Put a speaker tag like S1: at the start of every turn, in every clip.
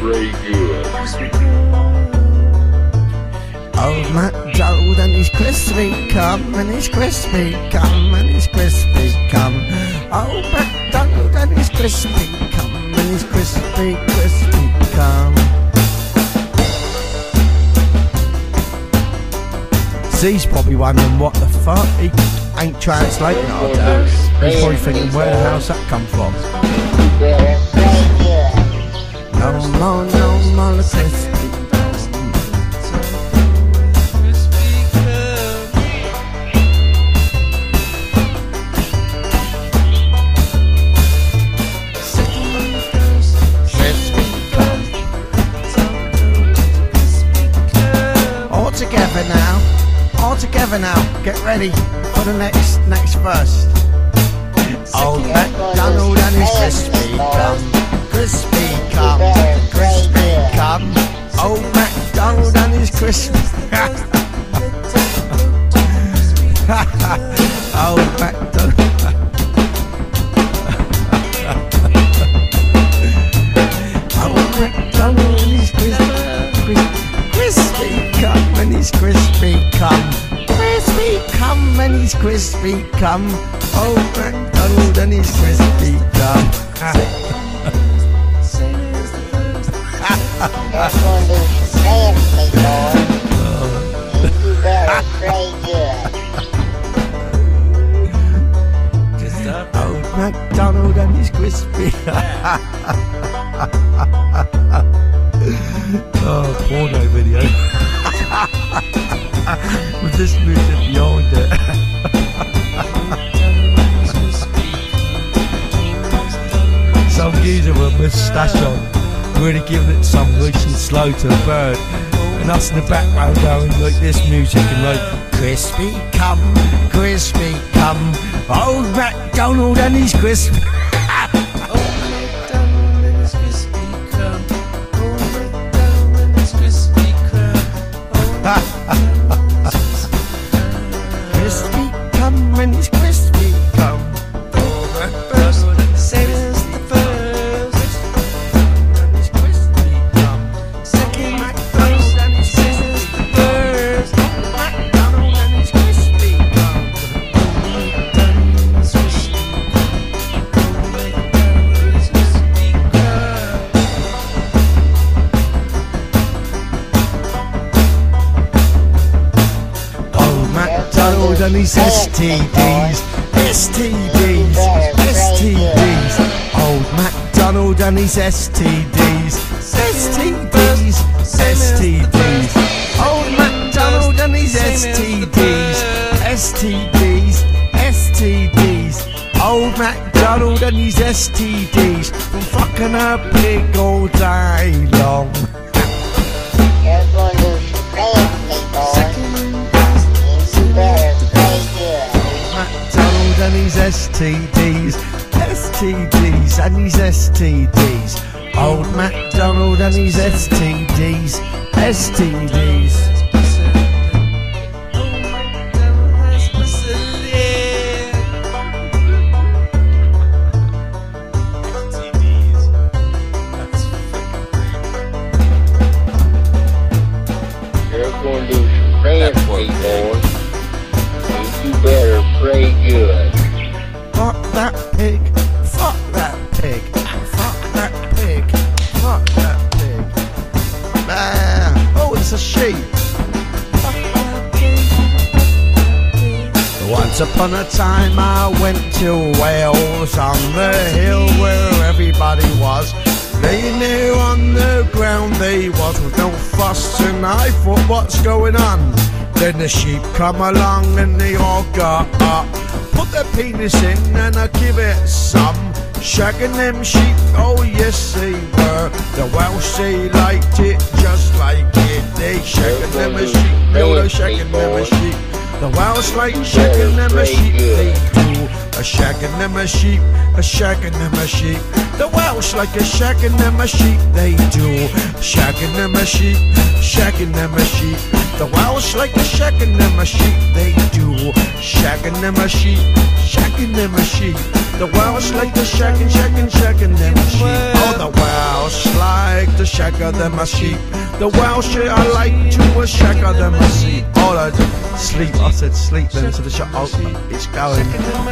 S1: pray good.
S2: Old MacDonald and his crispy come, and his crispy come, and his crispy come. Old MacDonald and his crispy come, and his crispy come. He's probably wondering what the fuck, he ain't translating all that. He's probably thinking where the hell's that come from. No more the crispy. All together now, get ready for the next verse. Old MacDonald and his crispy come, crispy come, crispy come. Old MacDonald and his crispy. Old MacDonald. Old MacDonald and his crispy come, and his crispy come. Crispy come, and his crispy come. Old MacDonald and his crispy come.
S3: That's gonna do fancy, boy. You better pray good.
S2: Old MacDonald and his crispy. Oh, porno video. With this music behind it. Some geezer with a moustache on, really giving it some rich and slow to the bird. And us in the background going like this music and like, crispy come, Old MacDonald and his crispy. Crispy come, and his crispy come. Same as the first. And his crispy come. Second MacDonald and his same as the first. MacDonald and his crispy come. MacDonald and his STDs, STDs, STDs. Old MacDonald and his STDs, STDs, STDs. Old MacDonald and his STDs, STDs, STDs. Old MacDonald and his STDs, from fucking a pig all day long.
S3: You're gonna do fancy, boy.
S2: MacDonald and his STDs, STDs and his STDs. Old MacDonald and his STDs, STDs.
S1: You're going to do some fancy, boy. You better pray good.
S2: Fuck that pig, fuck that pig, fuck that pig, fuck that pig. Oh, it's a sheep. Once upon a time I went to Wales, on the hill where everybody was. They knew on the ground they was with no fuss, and I thought, what's going on? Then the sheep come along and they all got up, put their penis in and I give it some. Shagging them sheep, oh yes they were. The Welsh they liked it just like it. They shagging them a sheep, no, they shagging them a sheep. The Welsh like shagging them a sheep, they do. a shagging them a sheep, a shagging them a sheep. The Welsh like a shagging them a sheep, they do. Shagging them a sheep, shagging them a sheep. The Welsh like a shagging them a sheep, they do. Shagging them a sheep, shagging them a sheep. The Welsh like the shagging, shagging, shagging them a sheep. Oh, the Welsh like the shagger them a sheep. The Welsh I like to a shagger them a sheep. Oh, I sleep. I said sleep then to the shot. Oh, it's going.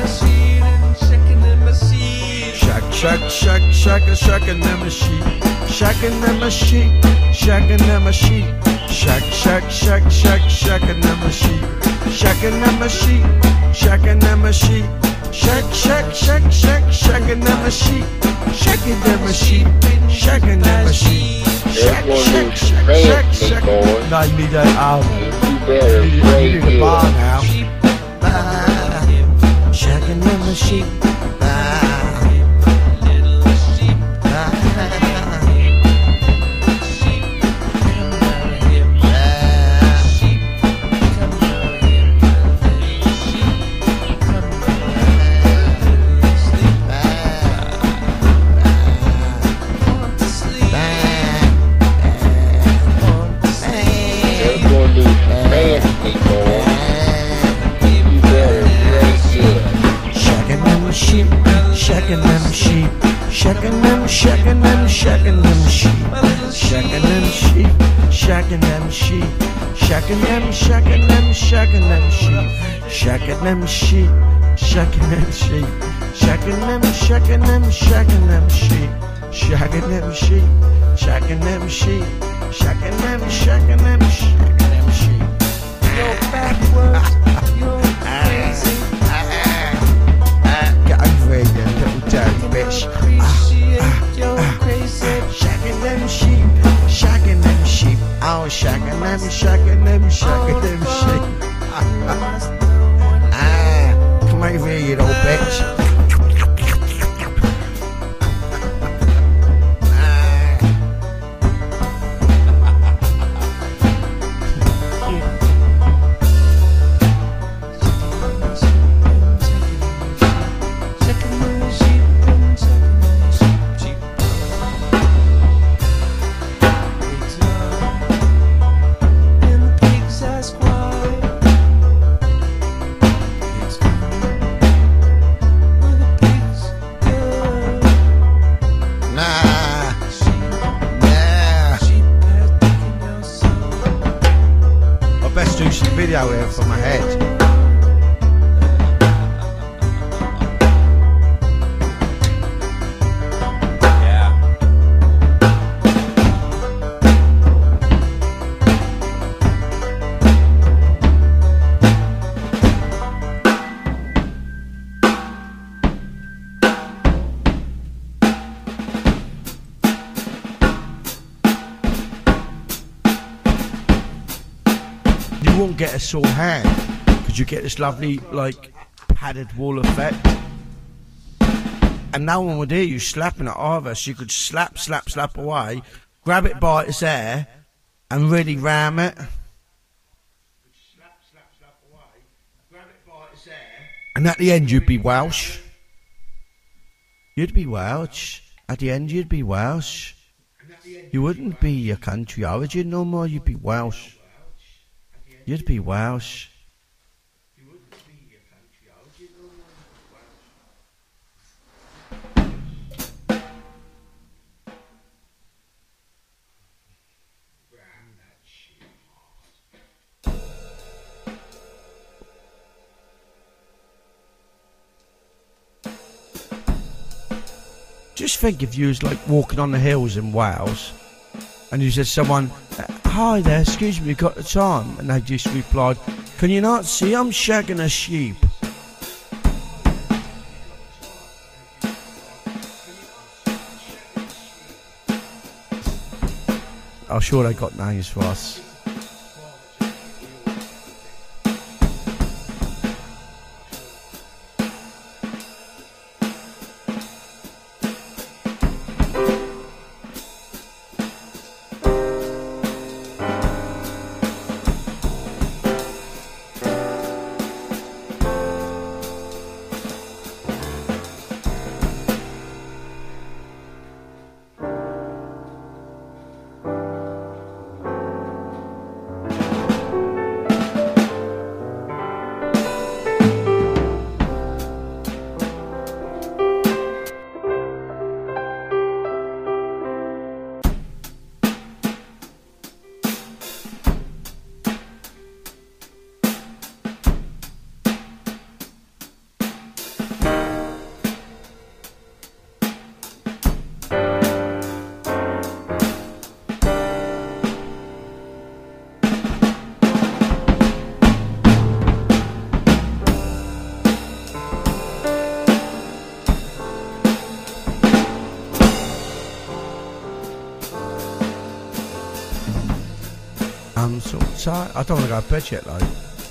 S2: Shag, shag, shag, shag, shagging them a sheep. Shagging them a sheep, shagging them a sheep. Shag, shag, shag, shag, shagging them a sheep. Shagging them a sheep, shagging them a sheep. Shag, shag, shag, shag, shagging them a sheep. Shagging them a sheep, shagging them a sheep. Shag, shag, shag, shag, shag. No, you need a
S1: You better pray
S2: you need a bar
S1: good.
S2: now. Shagging them a sheep. Shagging them sheep, shagging them, shagging them, shagging them sheep, shagging them sheep, shagging them sheep, shagging them, shagging them, shagging them sheep, shagging them sheep, shagging them sheep, shagging them, shagging them, shagging them sheep, shagging them sheep, shagging them sheep, shagging them, shagging them, shagging them sheep.
S4: You're backwards, you're crazy.
S2: Get over here, you little dirty bitch. Shagging them sheep, shagging them sheep. Oh, shagging them, shagging them, shagging them sheep. Come over here, you little bitch. Video here for my head. You won't get a sore hand because you get this lovely like padded wall effect, and no one would hear you slapping it either, so you could slap, slap, slap away, grab it by its hair and really ram it, and at the end you'd be Welsh. You'd be Welsh. At the end you'd be Welsh. You wouldn't be your country origin no more, you'd be Welsh. You'd be Welsh. Just think if you was like walking on the hills in Wales and you said someone, "Hi there, excuse me, you got the time?" And they just replied, "Can you not see I'm shagging a sheep?" I'm sure they got names for us. I'm so tired. I don't want to go to bed yet, though.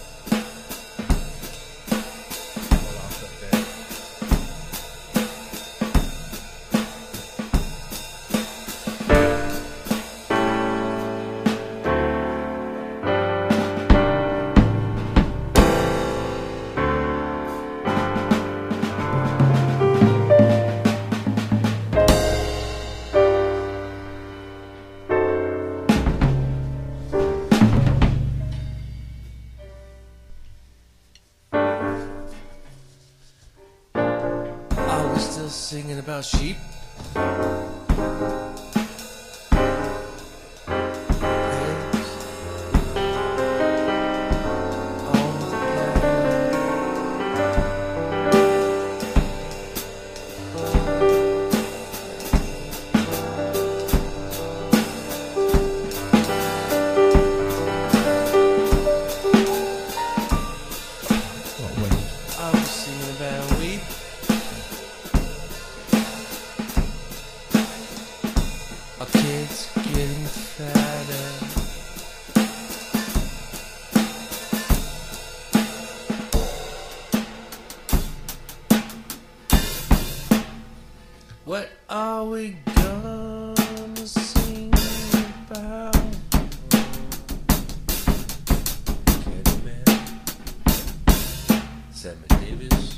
S4: Singing about sheep. What are we gonna sing about? Candyman, Sammy Davis.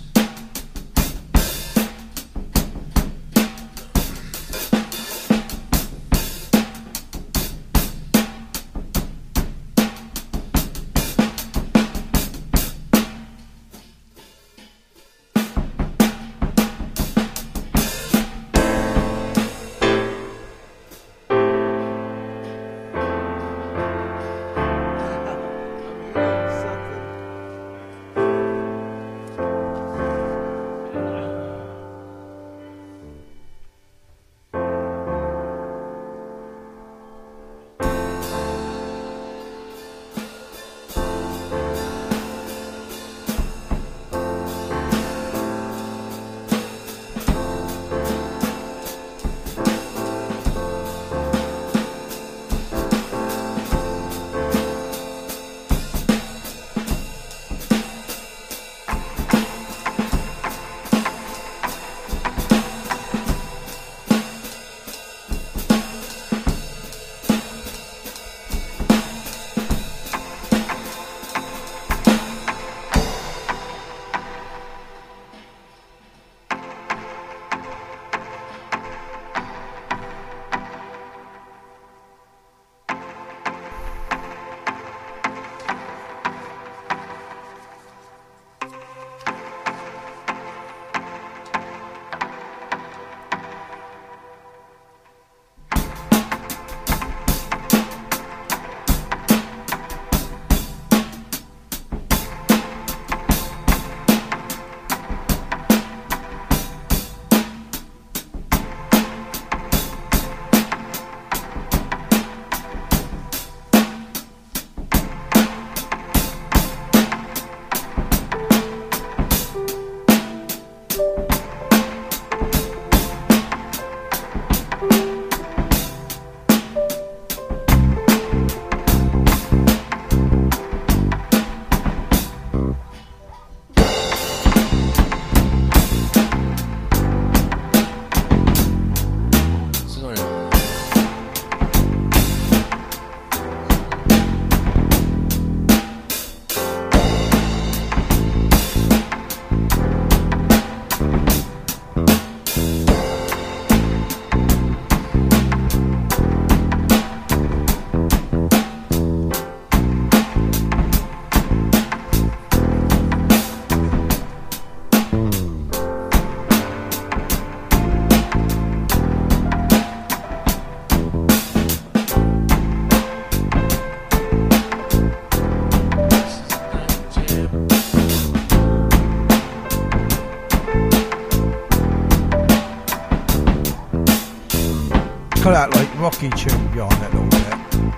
S2: Got that like rocky tune behind it a little bit.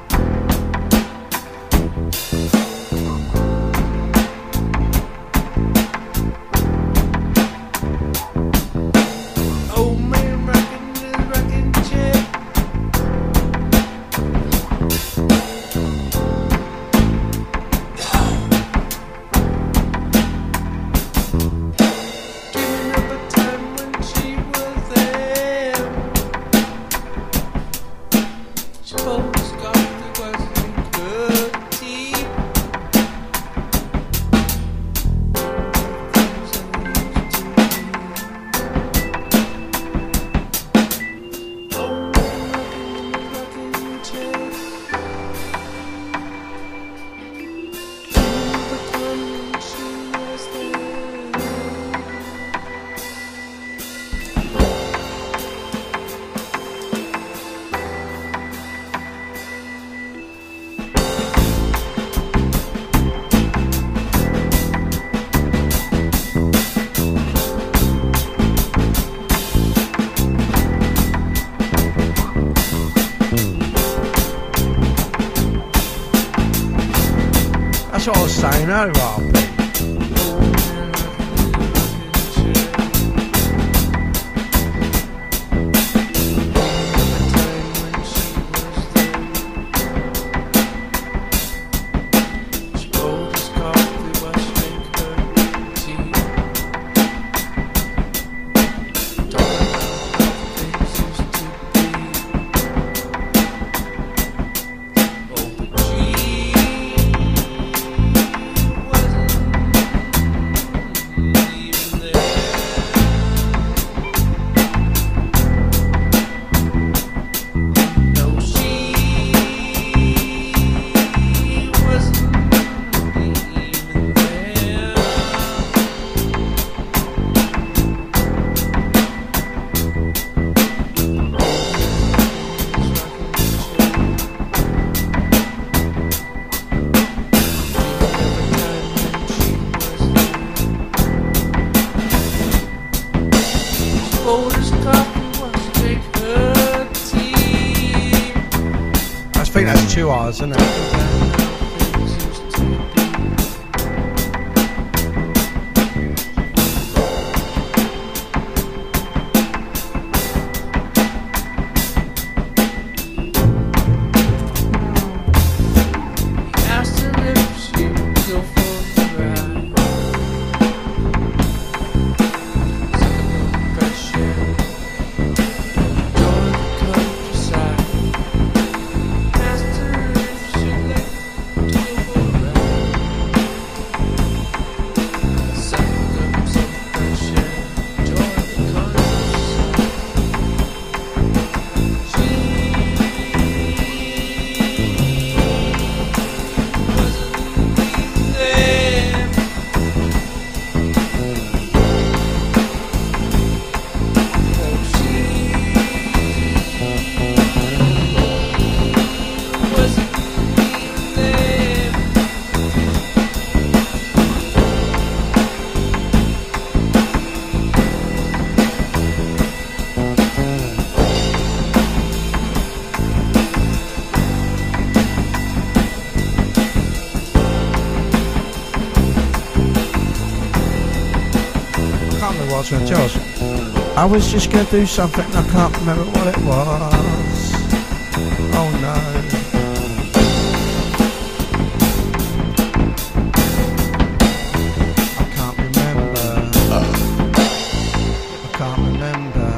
S4: Old man rocking the rocking chair.
S2: That's what I was saying earlier, RP. I think that's 2 hours, isn't it? I was just going to do something and I can't remember what it was. Oh no. I can't remember. I can't remember.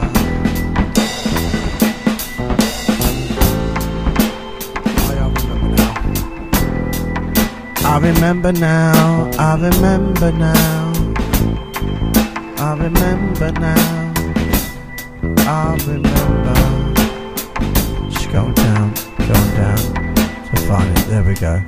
S2: I remember now. I remember now. I remember now. I remember. Just going down to find it. There we go.